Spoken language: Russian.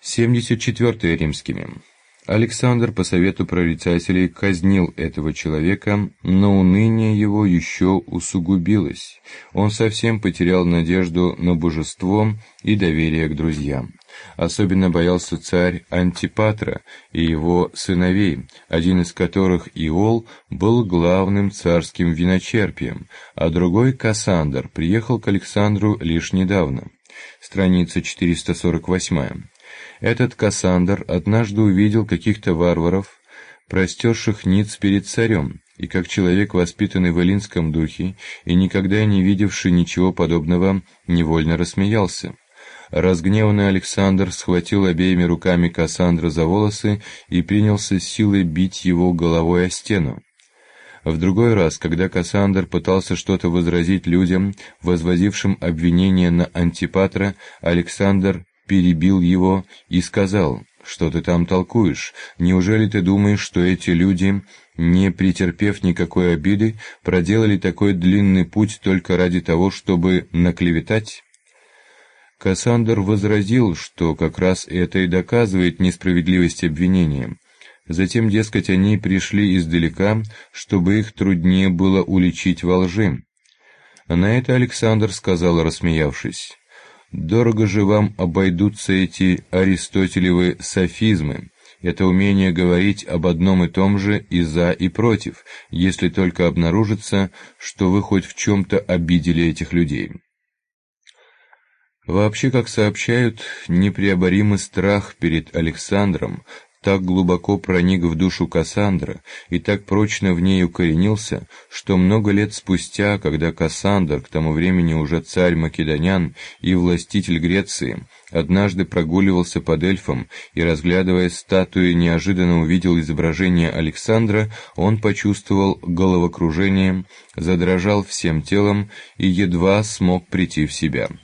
74 римскими. Александр по совету прорицателей казнил этого человека, но уныние его еще усугубилось. Он совсем потерял надежду на божество и доверие к друзьям. Особенно боялся царь Антипатра и его сыновей, один из которых, Иол, был главным царским виночерпием, а другой, Кассандр, приехал к Александру лишь недавно. Страница 448. Этот Кассандр однажды увидел каких-то варваров, простерших ниц перед царем, и как человек, воспитанный в эллинском духе и никогда не видевший ничего подобного, невольно рассмеялся. Разгневанный Александр схватил обеими руками Кассандра за волосы и принялся силой бить его головой о стену. В другой раз, когда Кассандр пытался что-то возразить людям, возводившим обвинение на Антипатра, Александр перебил его и сказал: «Что ты там толкуешь? Неужели ты думаешь, что эти люди, не претерпев никакой обиды, проделали такой длинный путь только ради того, чтобы наклеветать?» Кассандр возразил, что как раз это и доказывает несправедливость обвинения. Затем, дескать, они пришли издалека, чтобы их труднее было уличить во лжи. На это Александр сказал, рассмеявшись: «Дорого же вам обойдутся эти аристотелевы софизмы. Это умение говорить об одном и том же и за, и против, если только обнаружится, что вы хоть в чем-то обидели этих людей». Вообще, как сообщают, непреоборимый страх перед Александром так глубоко проник в душу Кассандра и так прочно в ней укоренился, что много лет спустя, когда Кассандр, к тому времени уже царь Македонян и властитель Греции, однажды прогуливался по Дельфам и, разглядывая статуи, неожиданно увидел изображение Александра, он почувствовал головокружение, задрожал всем телом и едва смог прийти в себя.